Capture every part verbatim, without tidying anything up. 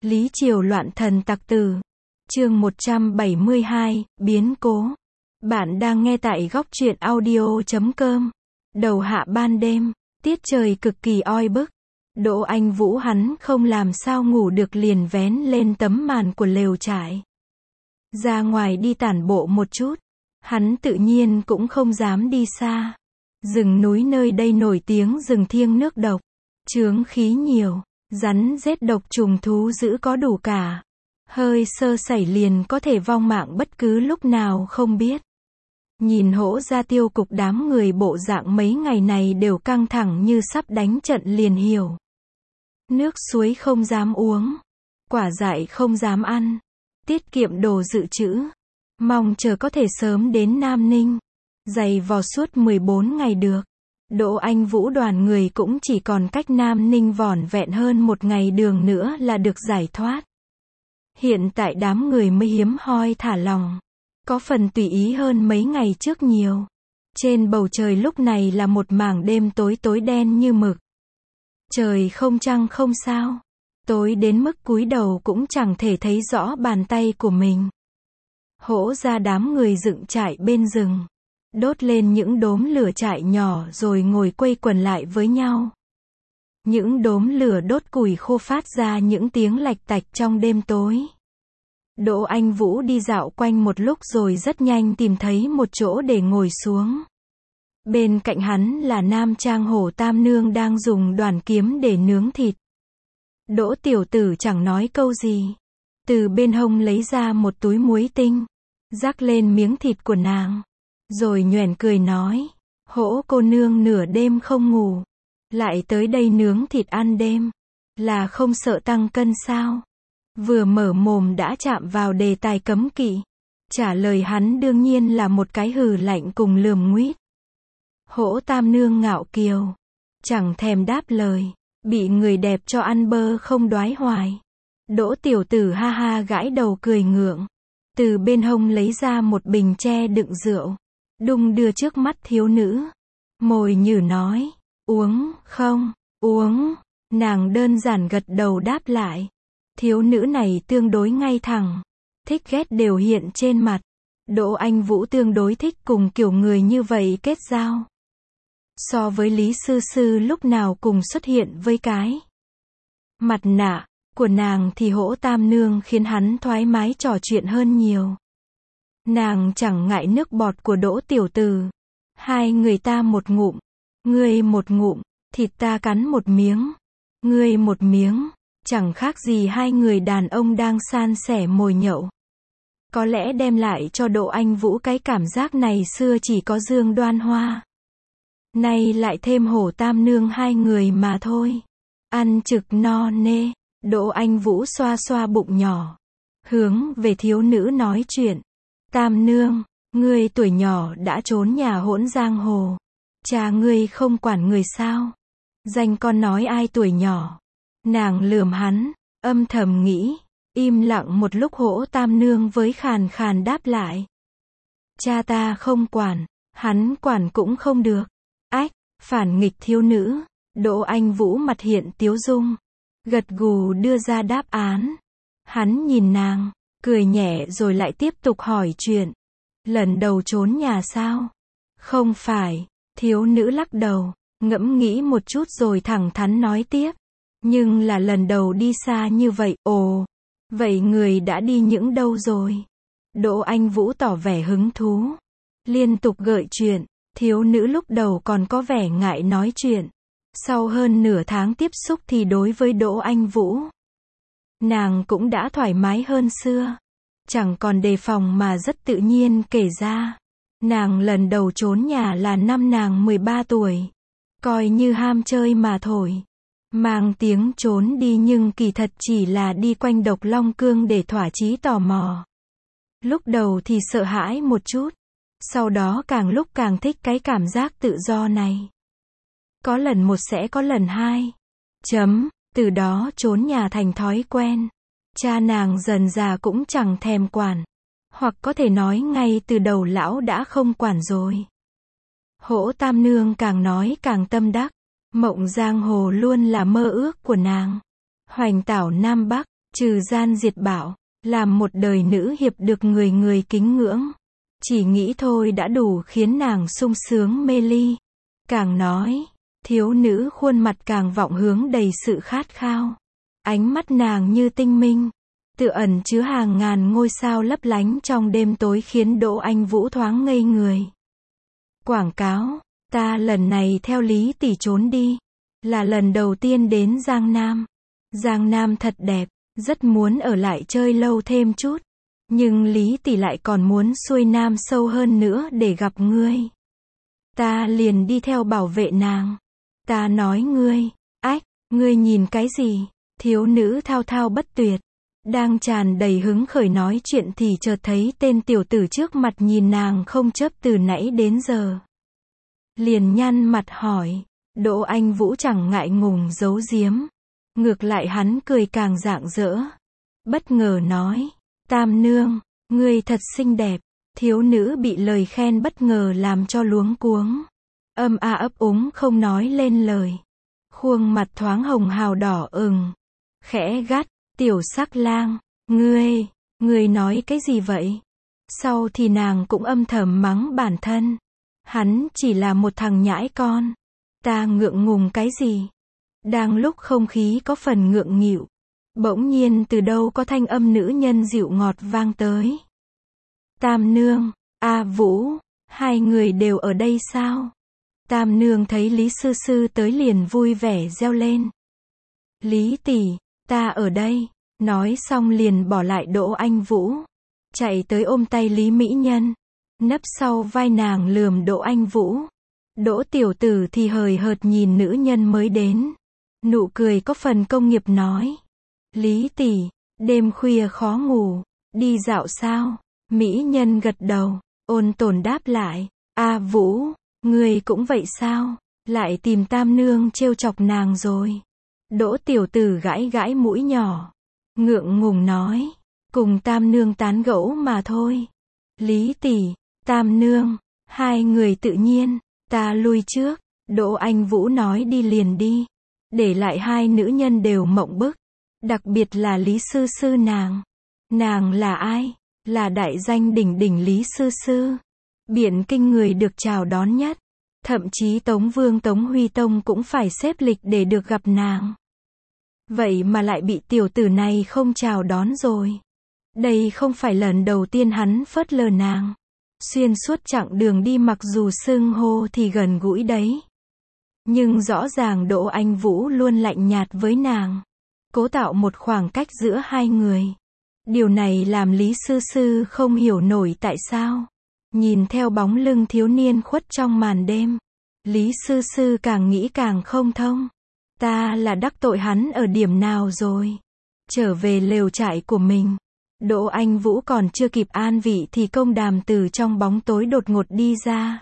Lý Triều loạn thần tặc tử. Chương một trăm bảy mươi hai, biến cố. Bạn đang nghe tại góc truyện audio chấm com. Đầu hạ ban đêm, tiết trời cực kỳ oi bức. Đỗ Anh Vũ hắn không làm sao ngủ được liền vén lên tấm màn của lều trại. Ra ngoài đi tản bộ một chút. Hắn tự nhiên cũng không dám đi xa. Rừng núi nơi đây nổi tiếng rừng thiêng nước độc. Chướng khí nhiều, rắn rết độc trùng thú dữ có đủ cả. Hơi sơ sẩy liền có thể vong mạng bất cứ lúc nào không biết. Nhìn Hỗ Gia Tiêu cục đám người bộ dạng mấy ngày này đều căng thẳng như sắp đánh trận liền hiểu. Nước suối không dám uống, quả dại không dám ăn, tiết kiệm đồ dự trữ, mong chờ có thể sớm đến Nam Ninh, dày vò suốt mười bốn ngày được. Đỗ Anh Vũ đoàn người cũng chỉ còn cách Nam Ninh vỏn vẹn hơn một ngày đường nữa là được giải thoát. Hiện tại đám người mới hiếm hoi thả lòng, có phần tùy ý hơn mấy ngày trước nhiều. Trên bầu trời lúc này là một mảng đêm tối tối đen như mực. Trời không trăng không sao, tối đến mức cúi đầu cũng chẳng thể thấy rõ bàn tay của mình. Hỗ ra đám người dựng trại bên rừng, đốt lên những đốm lửa trại nhỏ rồi ngồi quây quần lại với nhau. Những đốm lửa đốt củi khô phát ra những tiếng lạch tạch trong đêm tối. Đỗ Anh Vũ đi dạo quanh một lúc rồi rất nhanh tìm thấy một chỗ để ngồi xuống. Bên cạnh hắn là Nam Trang Hổ Tam Nương đang dùng đoàn kiếm để nướng thịt. Đỗ tiểu tử chẳng nói câu gì. Từ bên hông lấy ra một túi muối tinh, rắc lên miếng thịt của nàng. Rồi nhoẻn cười nói, Hỗ cô nương nửa đêm không ngủ, lại tới đây nướng thịt ăn đêm, là không sợ tăng cân sao? Vừa mở mồm đã chạm vào đề tài cấm kỵ. Trả lời hắn đương nhiên là một cái hừ lạnh cùng lườm nguýt. Hỗ Tam Nương ngạo kiều, chẳng thèm đáp lời, bị người đẹp cho ăn bơ không đoái hoài. Đỗ tiểu tử ha ha gãi đầu cười ngượng, từ bên hông lấy ra một bình tre đựng rượu, đung đưa trước mắt thiếu nữ. Mồi nhử nói, uống không, uống. Nàng đơn giản gật đầu đáp lại. Thiếu nữ này tương đối ngay thẳng, thích ghét đều hiện trên mặt. Đỗ Anh Vũ tương đối thích cùng kiểu người như vậy kết giao. So với Lý Sư Sư lúc nào cùng xuất hiện với cái mặt nạ của nàng thì Hỗ Tam Nương khiến hắn thoải mái trò chuyện hơn nhiều. Nàng chẳng ngại nước bọt của Đỗ tiểu tử. Hai người ta một ngụm, ngươi một ngụm, thịt ta cắn một miếng, ngươi một miếng, chẳng khác gì hai người đàn ông đang san sẻ mồi nhậu. Có lẽ đem lại cho Đỗ Anh Vũ cái cảm giác này xưa chỉ có Dương Đoan Hoa. Nay lại thêm Hổ Tam Nương hai người mà thôi. Ăn trực no nê, Đỗ Anh Vũ xoa xoa bụng nhỏ, hướng về thiếu nữ nói chuyện. Tam Nương, ngươi tuổi nhỏ đã trốn nhà hỗn giang hồ. Cha ngươi không quản người sao? Danh con nói ai tuổi nhỏ? Nàng lườm hắn, âm thầm nghĩ, im lặng một lúc Hỗ Tam Nương với khàn khàn đáp lại. Cha ta không quản, hắn quản cũng không được. Ách, phản nghịch thiếu nữ. Đỗ Anh Vũ mặt hiện tiếu dung, gật gù đưa ra đáp án. Hắn nhìn nàng, cười nhẹ rồi lại tiếp tục hỏi chuyện. Lần đầu trốn nhà sao? Không phải, thiếu nữ lắc đầu, ngẫm nghĩ một chút rồi thẳng thắn nói tiếp. Nhưng là lần đầu đi xa như vậy. Ồ, vậy người đã đi những đâu rồi? Đỗ Anh Vũ tỏ vẻ hứng thú, liên tục gợi chuyện. Thiếu nữ lúc đầu còn có vẻ ngại nói chuyện. Sau hơn nửa tháng tiếp xúc thì đối với Đỗ Anh Vũ, nàng cũng đã thoải mái hơn xưa. Chẳng còn đề phòng mà rất tự nhiên kể ra. Nàng lần đầu trốn nhà là năm nàng mười ba tuổi. Coi như ham chơi mà thổi. Mang tiếng trốn đi nhưng kỳ thật chỉ là đi quanh Độc Long Cương để thỏa chí tò mò. Lúc đầu thì sợ hãi một chút. Sau đó càng lúc càng thích cái cảm giác tự do này. Có lần một sẽ có lần hai. Chấm, từ đó trốn nhà thành thói quen. Cha nàng dần già cũng chẳng thèm quản. Hoặc có thể nói ngay từ đầu lão đã không quản rồi. Hỗ Tam Nương càng nói càng tâm đắc. Mộng giang hồ luôn là mơ ước của nàng. Hoành tảo Nam Bắc, trừ gian diệt bạo, làm một đời nữ hiệp được người người kính ngưỡng. Chỉ nghĩ thôi đã đủ khiến nàng sung sướng mê ly. Càng nói, thiếu nữ khuôn mặt càng vọng hướng đầy sự khát khao. Ánh mắt nàng như tinh minh, tựa ẩn chứa hàng ngàn ngôi sao lấp lánh trong đêm tối khiến Đỗ Anh Vũ thoáng ngây người. Quảng cáo, ta lần này theo Lý tỷ trốn đi, là lần đầu tiên đến Giang Nam. Giang Nam thật đẹp, rất muốn ở lại chơi lâu thêm chút. Nhưng Lý tỷ lại còn muốn xuôi Nam sâu hơn nữa để gặp ngươi. Ta liền đi theo bảo vệ nàng. Ta nói ngươi, ách, ngươi nhìn cái gì? Thiếu nữ thao thao bất tuyệt, đang tràn đầy hứng khởi nói chuyện thì chợt thấy tên tiểu tử trước mặt nhìn nàng không chớp từ nãy đến giờ. Liền nhăn mặt hỏi, Đỗ Anh Vũ chẳng ngại ngùng giấu giếm. Ngược lại hắn cười càng rạng rỡ. Bất ngờ nói, Tam nương, ngươi thật xinh đẹp. Thiếu nữ bị lời khen bất ngờ làm cho luống cuống. Âm a ấp úng không nói lên lời. Khuôn mặt thoáng hồng hào đỏ ửng. Khẽ gắt, tiểu sắc lang, ngươi, ngươi nói cái gì vậy? Sau thì nàng cũng âm thầm mắng bản thân. Hắn chỉ là một thằng nhãi con. Ta ngượng ngùng cái gì? Đang lúc không khí có phần ngượng nghịu, bỗng nhiên từ đâu có thanh âm nữ nhân dịu ngọt vang tới. Tam nương, A Vũ, hai người đều ở đây sao? Tam nương thấy Lý sư sư tới liền vui vẻ reo lên. Lý tỷ, ta ở đây. Nói xong liền bỏ lại Đỗ Anh Vũ, chạy tới ôm tay Lý mỹ nhân, nấp sau vai nàng lườm Đỗ Anh Vũ. Đỗ tiểu tử thì hời hợt nhìn nữ nhân mới đến, nụ cười có phần công nghiệp nói. Lý tỷ, đêm khuya khó ngủ, đi dạo sao? Mỹ nhân gật đầu, ôn tồn đáp lại. A Vũ, ngươi cũng vậy sao? Lại tìm Tam nương trêu chọc nàng rồi. Đỗ tiểu tử gãi gãi mũi nhỏ, ngượng ngùng nói, cùng Tam nương tán gẫu mà thôi. Lý tỷ, Tam nương, hai người tự nhiên, ta lui trước. Đỗ Anh Vũ nói đi liền đi, để lại hai nữ nhân đều mộng bức, đặc biệt là Lý sư sư nàng. Nàng là ai? Là đại danh đỉnh đỉnh Lý sư sư, Biện Kinh người được chào đón nhất. Thậm chí Tống Vương Tống Huy Tông cũng phải xếp lịch để được gặp nàng. Vậy mà lại bị tiểu tử này không chào đón rồi. Đây không phải lần đầu tiên hắn phớt lờ nàng. Xuyên suốt chặng đường đi mặc dù xưng hô thì gần gũi đấy. Nhưng rõ ràng Đỗ Anh Vũ luôn lạnh nhạt với nàng, cố tạo một khoảng cách giữa hai người. Điều này làm Lý sư sư không hiểu nổi tại sao. Nhìn theo bóng lưng thiếu niên khuất trong màn đêm, Lý sư sư càng nghĩ càng không thông. Ta là đắc tội hắn ở điểm nào rồi? Trở về lều trại của mình, Đỗ Anh Vũ còn chưa kịp an vị thì Công Đàm từ trong bóng tối đột ngột đi ra.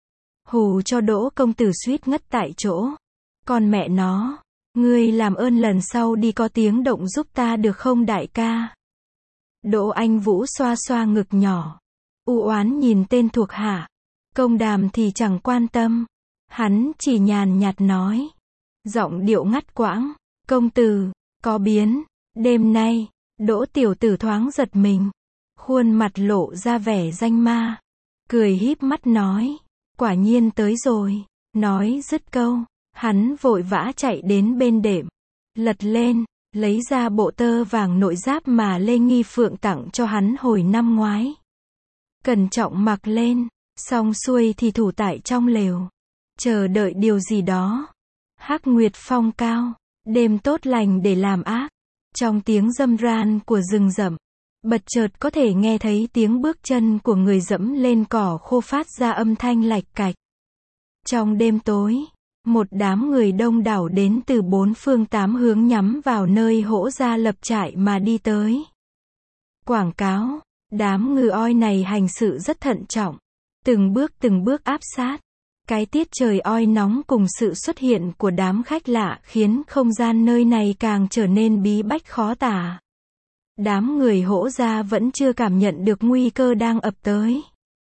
Hù cho Đỗ công tử suýt ngất tại chỗ. Con mẹ nó, ngươi làm ơn lần sau đi có tiếng động giúp ta được không đại ca? Đỗ Anh Vũ xoa xoa ngực nhỏ, u oán nhìn tên thuộc hạ. Công Đàm thì chẳng quan tâm, hắn chỉ nhàn nhạt nói, giọng điệu ngắt quãng, công tử, có biến. Đêm nay, Đỗ tiểu tử thoáng giật mình, khuôn mặt lộ ra vẻ danh ma, cười híp mắt nói, quả nhiên tới rồi. Nói dứt câu, hắn vội vã chạy đến bên đệm, lật lên, lấy ra bộ tơ vàng nội giáp mà Lê Nghi Phượng tặng cho hắn hồi năm ngoái. Cẩn trọng mặc lên, xong xuôi thì thủ tại trong lều, chờ đợi điều gì đó. Hắc nguyệt phong cao, đêm tốt lành để làm ác. Trong tiếng râm ran của rừng rậm, bật chợt có thể nghe thấy tiếng bước chân của người dẫm lên cỏ khô phát ra âm thanh lạch cạch. Trong đêm tối, một đám người đông đảo đến từ bốn phương tám hướng nhắm vào nơi Hỗ gia lập trại mà đi tới. Quảng cáo, đám ngư oi này hành sự rất thận trọng, từng bước từng bước áp sát. Cái tiết trời oi nóng cùng sự xuất hiện của đám khách lạ khiến không gian nơi này càng trở nên bí bách khó tả. Đám người Hỗ gia vẫn chưa cảm nhận được nguy cơ đang ập tới.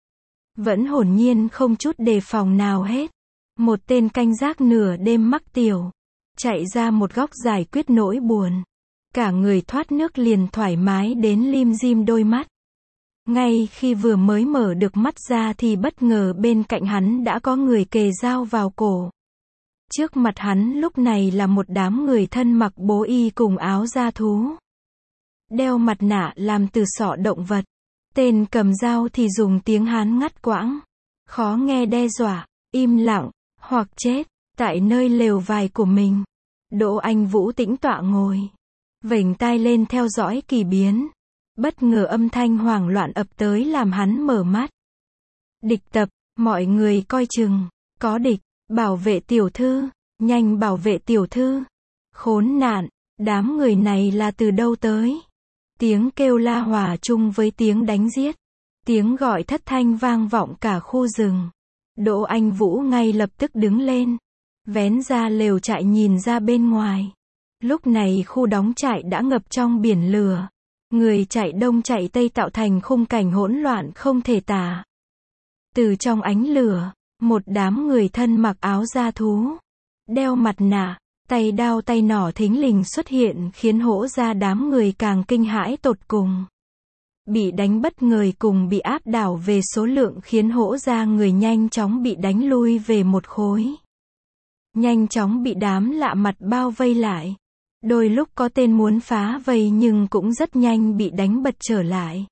Vẫn hồn nhiên không chút đề phòng nào hết. Một tên canh gác nửa đêm mắc tiểu, chạy ra một góc giải quyết nỗi buồn. cả người thoát nước liền thoải mái đến lim dim đôi mắt. Ngay khi vừa mới mở được mắt ra thì bất ngờ bên cạnh hắn đã có người kề dao vào cổ. Trước mặt hắn lúc này là một đám người thân mặc bố y cùng áo da thú. Đeo mặt nạ làm từ sọ động vật. Tên cầm dao thì dùng tiếng Hán ngắt quãng, khó nghe đe dọa, im lặng, hoặc chết, tại nơi lều vải của mình. Đỗ Anh Vũ tĩnh tọa ngồi, vểnh tai lên theo dõi kỳ biến. Bất ngờ âm thanh hoảng loạn ập tới làm hắn mở mắt. Địch tập, mọi người coi chừng, có địch, bảo vệ tiểu thư, nhanh bảo vệ tiểu thư. Khốn nạn, đám người này là từ đâu tới? Tiếng kêu la hòa chung với tiếng đánh giết. Tiếng gọi thất thanh vang vọng cả khu rừng. Đỗ Anh Vũ ngay lập tức đứng lên, vén ra lều trại nhìn ra bên ngoài. Lúc này khu đóng trại đã ngập trong biển lửa. Người chạy đông chạy tây tạo thành khung cảnh hỗn loạn không thể tả. Từ trong ánh lửa, một đám người thân mặc áo da thú, đeo mặt nạ, tay đao tay nỏ thình lình xuất hiện khiến hỗ ra đám người càng kinh hãi tột cùng. Bị đánh bất ngờ cùng bị áp đảo về số lượng khiến hỗ ra người nhanh chóng bị đánh lui về một khối. Nhanh chóng bị đám lạ mặt bao vây lại. Đôi lúc có tên muốn phá vây nhưng cũng rất nhanh bị đánh bật trở lại.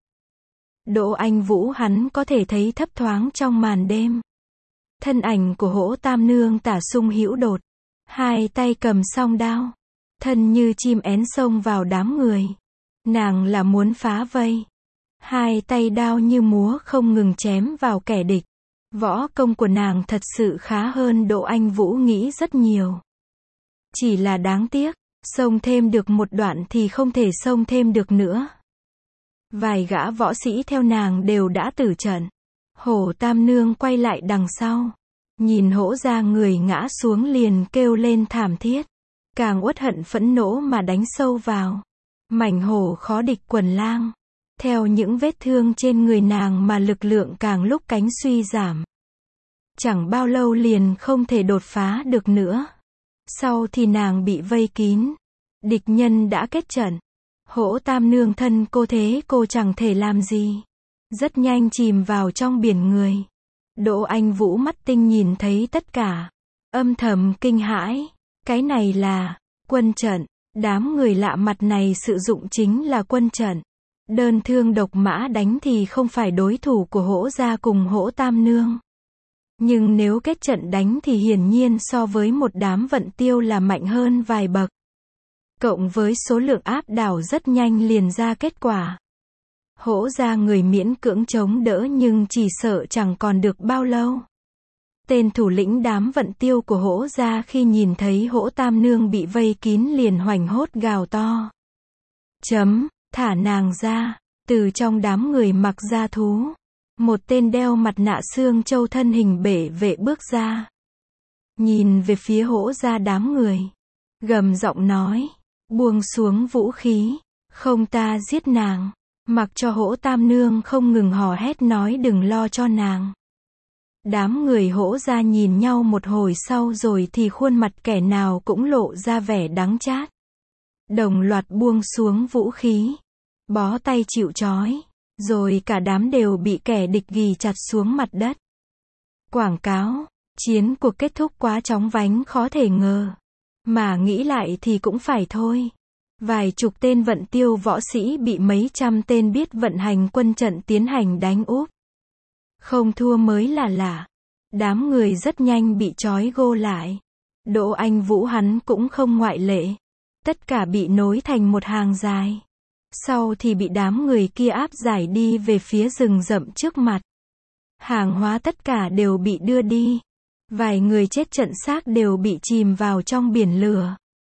Đỗ Anh Vũ hắn có thể thấy thấp thoáng trong màn đêm. Thân ảnh của Hỗ Tam Nương tả sung hữu đột. Hai tay cầm song đao. Thân như chim én xông vào đám người. Nàng là muốn phá vây. Hai tay đao như múa không ngừng chém vào kẻ địch. Võ công của nàng thật sự khá hơn Đỗ Anh Vũ nghĩ rất nhiều. Chỉ là đáng tiếc. Xông thêm được một đoạn thì không thể xông thêm được nữa. Vài gã võ sĩ theo nàng đều đã tử trận. Hổ Tam Nương quay lại đằng sau. Nhìn Hỗ ra người ngã xuống liền kêu lên thảm thiết. Càng uất hận phẫn nộ mà đánh sâu vào. Mảnh hổ khó địch quần lang. Theo những vết thương trên người nàng mà lực lượng càng lúc cánh suy giảm. Chẳng bao lâu liền không thể đột phá được nữa. Sau thì nàng bị vây kín. Địch nhân đã kết trận. Hỗ Tam Nương thân cô thế cô chẳng thể làm gì. Rất nhanh chìm vào trong biển người. Đỗ Anh Vũ mắt tinh nhìn thấy tất cả. Âm thầm kinh hãi. Cái này là quân trận. Đám người lạ mặt này sử dụng chính là quân trận. Đơn thương độc mã đánh thì không phải đối thủ của Hỗ gia cùng Hỗ Tam Nương. Nhưng nếu kết trận đánh thì hiển nhiên so với một đám vận tiêu là mạnh hơn vài bậc. Cộng với số lượng áp đảo rất nhanh liền ra kết quả. Hỗ ra người miễn cưỡng chống đỡ nhưng chỉ sợ chẳng còn được bao lâu. Tên thủ lĩnh đám vận tiêu của Hỗ ra khi nhìn thấy Hỗ Tam Nương bị vây kín liền hoảng hốt gào to. Chấm, thả nàng ra. Từ trong đám người mặc da thú. Một tên đeo mặt nạ xương châu thân hình bể vệ bước ra. Nhìn về phía Hỗ ra đám người. Gầm giọng nói. Buông xuống vũ khí. Không ta giết nàng. Mặc cho Hỗ Tam Nương không ngừng hò hét nói đừng lo cho nàng. Đám người Hỗ ra nhìn nhau một hồi sau rồi thì khuôn mặt kẻ nào cũng lộ ra vẻ đắng chát. Đồng loạt buông xuống vũ khí. Bó tay chịu trói. Rồi cả đám đều bị kẻ địch ghì chặt xuống mặt đất. Quảng cáo. Chiến cuộc kết thúc quá chóng vánh khó thể ngờ. Mà nghĩ lại thì cũng phải thôi. Vài chục tên vận tiêu võ sĩ bị mấy trăm tên biết vận hành quân trận tiến hành đánh úp. Không thua mới là lạ. Đám người rất nhanh bị trói gô lại. Đỗ Anh Vũ hắn cũng không ngoại lệ. Tất cả bị nối thành một hàng dài. Sau thì bị đám người kia áp giải đi về phía rừng rậm trước mặt. Hàng hóa tất cả đều bị đưa đi. Vài người chết trận xác đều bị chìm vào trong biển lửa.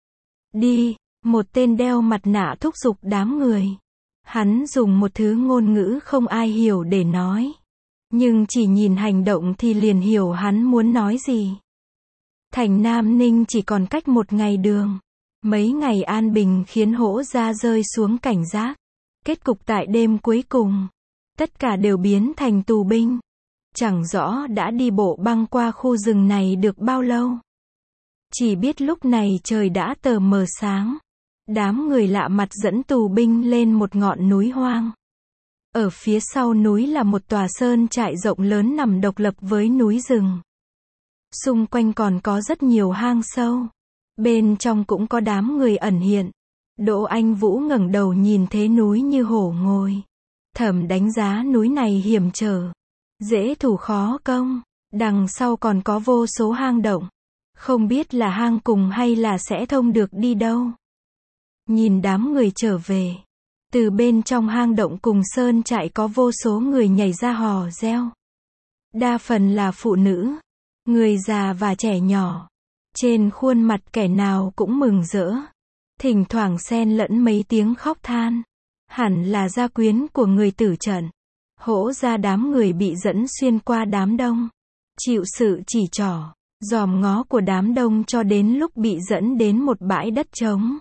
Đi, một tên đeo mặt nạ thúc giục đám người. Hắn dùng một thứ ngôn ngữ không ai hiểu để nói. Nhưng chỉ nhìn hành động thì liền hiểu hắn muốn nói gì. Thành Nam Ninh chỉ còn cách một ngày đường. Mấy ngày an bình khiến Hỗ ra rơi xuống cảnh giác. Kết cục tại đêm cuối cùng. Tất cả đều biến thành tù binh. Chẳng rõ đã đi bộ băng qua khu rừng này được bao lâu. Chỉ biết lúc này trời đã tờ mờ sáng. Đám người lạ mặt dẫn tù binh lên một ngọn núi hoang. Ở phía sau núi là một tòa sơn trại rộng lớn nằm độc lập với núi rừng. Xung quanh còn có rất nhiều hang sâu. Bên trong cũng có đám người ẩn hiện. Đỗ Anh Vũ ngẩng đầu nhìn thế núi như hổ ngồi. Thầm đánh giá núi này hiểm trở. Dễ thủ khó công. Đằng sau còn có vô số hang động. Không biết là hang cùng hay là sẽ thông được đi đâu. Nhìn đám người trở về. Từ bên trong hang động cùng sơn trại có vô số người nhảy ra hò reo. Đa phần là phụ nữ, người già và trẻ nhỏ. Trên khuôn mặt kẻ nào cũng mừng rỡ. Thỉnh thoảng xen lẫn mấy tiếng khóc than. Hẳn là gia quyến của người tử trận. Hỗ ra đám người bị dẫn xuyên qua đám đông. Chịu sự chỉ trỏ, dòm ngó của đám đông cho đến lúc bị dẫn đến một bãi đất trống.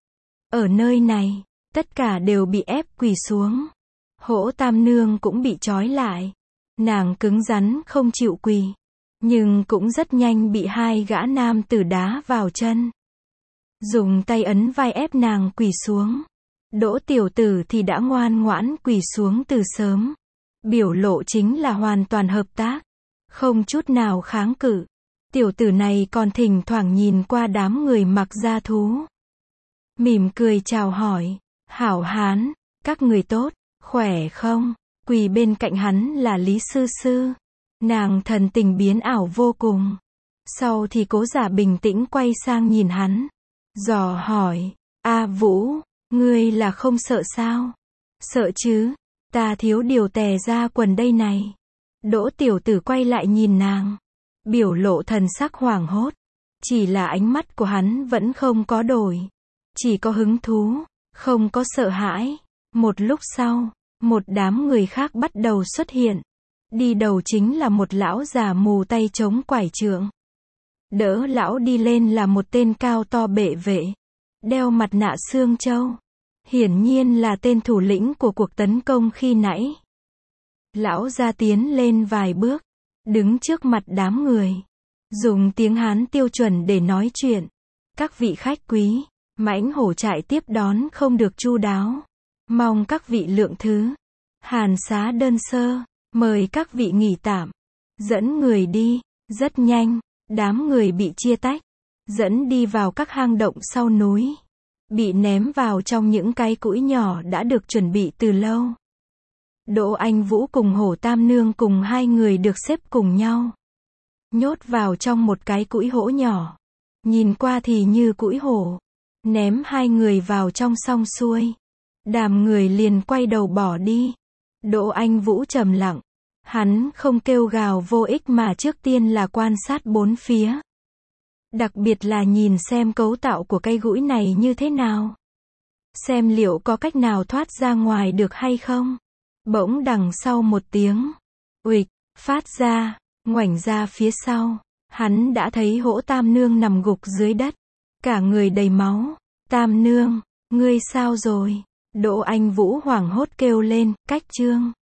Ở nơi này, tất cả đều bị ép quỳ xuống. Hỗ Tam Nương cũng bị trói lại. Nàng cứng rắn không chịu quỳ. Nhưng cũng rất nhanh bị hai gã nam tử đá vào chân. Dùng tay ấn vai ép nàng quỳ xuống. Đỗ tiểu tử thì đã ngoan ngoãn quỳ xuống từ sớm. Biểu lộ chính là hoàn toàn hợp tác. Không chút nào kháng cự. Tiểu tử này còn thỉnh thoảng nhìn qua đám người mặc da thú. Mỉm cười chào hỏi. Hảo hán, các người tốt, khỏe không? Quỳ bên cạnh hắn là Lý Sư Sư. Nàng thần tình biến ảo vô cùng. Sau thì cố giả bình tĩnh quay sang nhìn hắn. Dò hỏi, A Vũ, ngươi là không sợ sao? Sợ chứ, ta thiếu điều tè ra quần đây này. Đỗ tiểu tử quay lại nhìn nàng. Biểu lộ thần sắc hoảng hốt. Chỉ là ánh mắt của hắn vẫn không có đổi. Chỉ có hứng thú, không có sợ hãi. Một lúc sau, một đám người khác bắt đầu xuất hiện. Đi đầu chính là một lão già mù tay chống quải trượng. Đỡ lão đi lên là một tên cao to bệ vệ. Đeo mặt nạ xương trâu. Hiển nhiên là tên thủ lĩnh của cuộc tấn công khi nãy. Lão ra tiến lên vài bước. Đứng trước mặt đám người. Dùng tiếng Hán tiêu chuẩn để nói chuyện. Các vị khách quý, mãnh hổ trại tiếp đón không được chu đáo. Mong các vị lượng thứ. Hàn xá đơn sơ. Mời các vị nghỉ tạm. Dẫn người đi. Rất nhanh, đám người bị chia tách. Dẫn đi vào các hang động sau núi. Bị ném vào trong những cái cũi nhỏ đã được chuẩn bị từ lâu. Đỗ Anh Vũ cùng Hổ Tam Nương cùng hai người được xếp cùng nhau. Nhốt vào trong một cái cũi hổ nhỏ. Nhìn qua thì như cũi hổ. Ném hai người vào trong xong xuôi. Đàm người liền quay đầu bỏ đi. Đỗ Anh Vũ trầm lặng. Hắn không kêu gào vô ích mà trước tiên là quan sát bốn phía. Đặc biệt là nhìn xem cấu tạo của cây gũi này như thế nào. Xem liệu có cách nào thoát ra ngoài được hay không. Bỗng đằng sau một tiếng uịch phát ra, ngoảnh ra phía sau, hắn đã thấy Hỗ Tam Nương nằm gục dưới đất, cả người đầy máu. Tam Nương, ngươi sao rồi? Đỗ Anh Vũ hoảng hốt kêu lên, cách chương.